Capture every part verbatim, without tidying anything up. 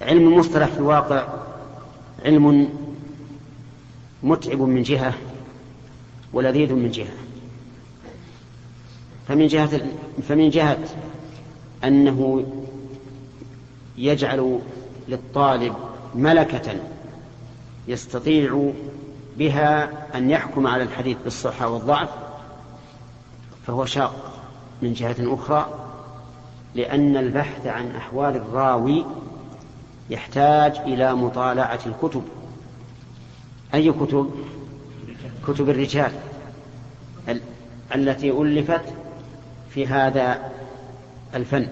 علم المصطلح في الواقع علم متعب من جهة ولذيذ من جهة. فمن جهة, فمن جهة أنه يجعل للطالب ملكة يستطيع بها أن يحكم على الحديث بالصحة والضعف، فهو شاق. من جهة أخرى لأن البحث عن أحوال الراوي يحتاج إلى مطالعة الكتب. أي كتب؟ كتب الرجال ال- التي ألفت في هذا الفن.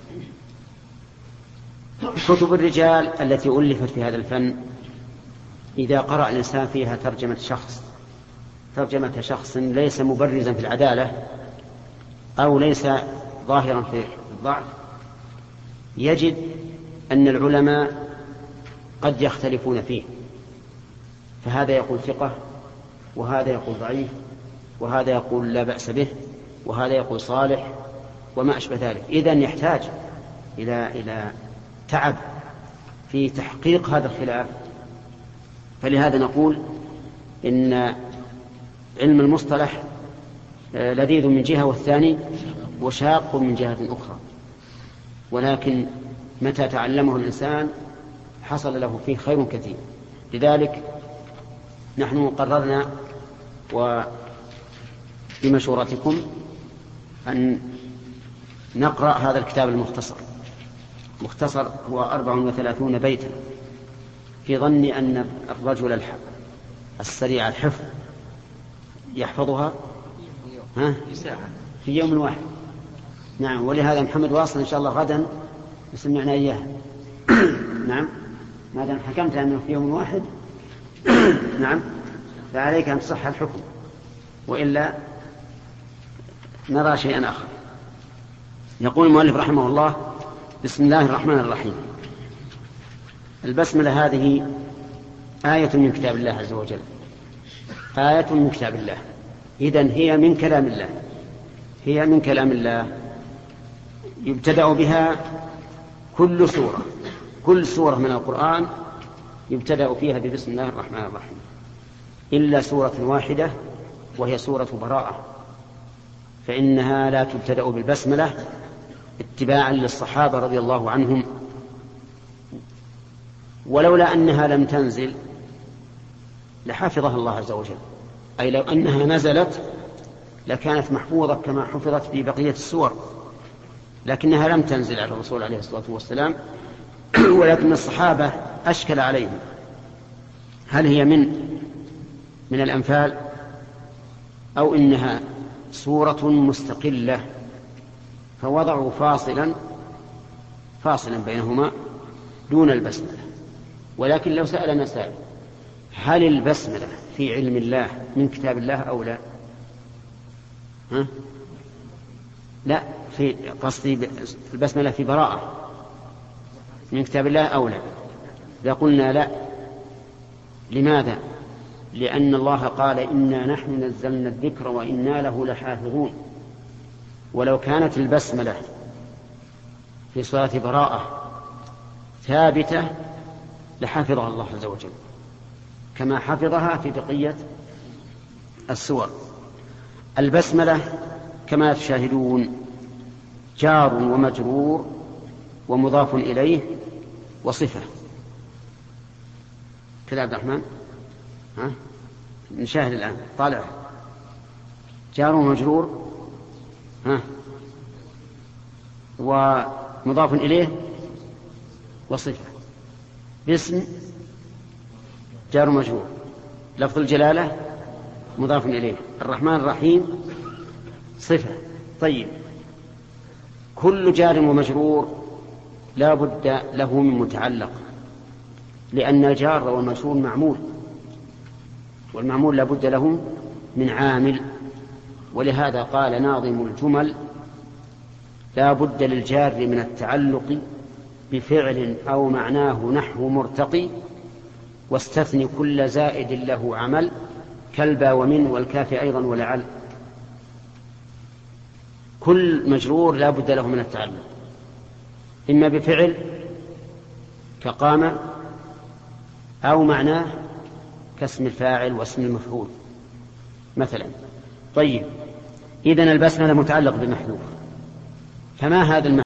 كتب الرجال التي ألفت في هذا الفن إذا قرأ الإنسان فيها ترجمة شخص ترجمة شخص ليس مبرزا في العدالة أو ليس ظاهرا في الضعف، يجد أن العلماء قد يختلفون فيه، فهذا يقول ثقة وهذا يقول ضعيف وهذا يقول لا بأس به وهذا يقول صالح وما أشبه ذلك. إذن يحتاج إلى إلى تعب في تحقيق هذا الخلاف. فلهذا نقول إن علم المصطلح لذيذ من جهة والثاني وشاق من جهة أخرى، ولكن متى تعلمه الإنسان حصل له فيه خير كثير. لذلك نحن قررنا وبمشورتكم أن نقرأ هذا الكتاب المختصر. مختصر هو أربع وثلاثون بيتا، في ظني أن الرجل السريع الحفظ يحفظها ها؟ في يوم واحد. نعم، ولهذا محمد واصل إن شاء الله غدا يسمعنا إياها. نعم، ما دام حكمت أنه في يوم واحد نعم فعليك أن تصح الحكم، وإلا نرى شيئا آخر. يقول المؤلف رحمه الله: بسم الله الرحمن الرحيم. البسملة هذه آية من كتاب الله عز وجل، آية من كتاب الله، إذن هي من كلام الله، هي من كلام الله يبتدأ بها كل سورة، كل سورة من القرآن يبتدأ فيها ببسم الله الرحمن الرحيم، إلا سورة واحدة وهي سورة براءة، فإنها لا تبتدأ بالبسملة اتباعا للصحابة رضي الله عنهم، ولولا أنها لم تنزل لحفظها الله عز وجل، أي لو أنها نزلت لكانت محفوظة كما حفظت في بقية السور، لكنها لم تنزل على الرسول عليه الصلاة والسلام. ولكن الصحابة أشكل عليهم هل هي من من الأنفال أو إنها سورة مستقلة، فوضعوا فاصلا فاصلا بينهما دون البسملة. ولكن لو سألنا سائل هل البسملة في علم الله من كتاب الله أو لا؟ ها؟ لا، في قصدي البسملة في براءة من كتاب الله أو لا؟ إذا قلنا لا، لماذا؟ لأن الله قال: إنا نحن نزلنا الذكر وإنا له لحافظون. ولو كانت البسملة في سورة براءة ثابتة لحفظها الله عز وجل كما حفظها في بقية السور. البسملة كما تشاهدون جار ومجرور ومضاف إليه وصفة. كذا عبد الرحمن، ها؟ نشاهد الآن، طالع جار ومجرور، ها، ومضاف إليه وصفة. باسم جار ومجرور، لفظ الجلالة مضاف إليه، الرحمن الرحيم صفة. طيب، كل جار ومجرور لا بد له من متعلق، لأن الجار والمجرور معمول، والمعمول لا بد له من عامل. ولهذا قال ناظم الجمل: لا بد للجار من التعلق بفعل أو معناه نحو مرتقي، واستثني كل زائد له عمل، كالبا ومن والكاف أيضا ولعل. كل مجرور لا بد له من التعلق، إما بفعل كقام، أو معناه كاسم الفاعل واسم المفعول مثلا. طيب، إذن البسملة متعلق بمحذوف، فما هذا المحذوف؟